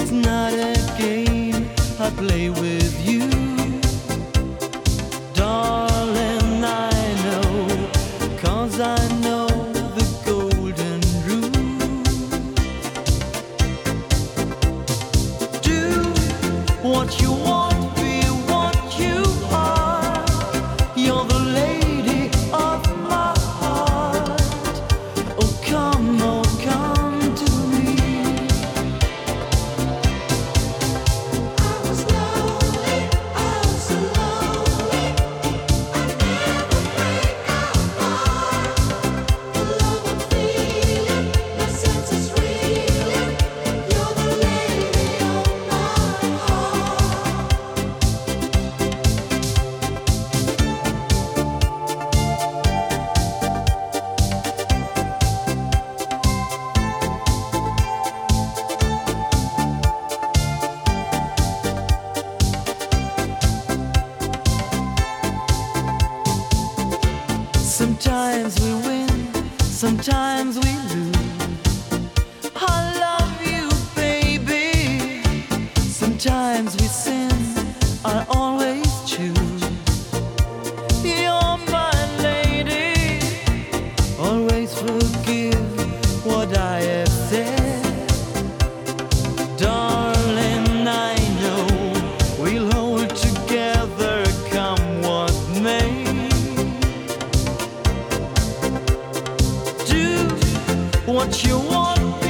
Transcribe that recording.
It's not a game I play with you, darling. I know, 'cause I know the golden rule. Do what you want, be what you are. You're the lady of my heart. Oh, come to me. I was lonely, I was so lonely. I never break apart. The love I'm feeling, my senses reeling. You're the lady of my heart. Sometimes we win, sometimes we lose. I love you, baby. Sometimes we sin, I always choose. You're my lady, always forgive what I have said. Darling, I know we'll hold together, come what may. Do what you want,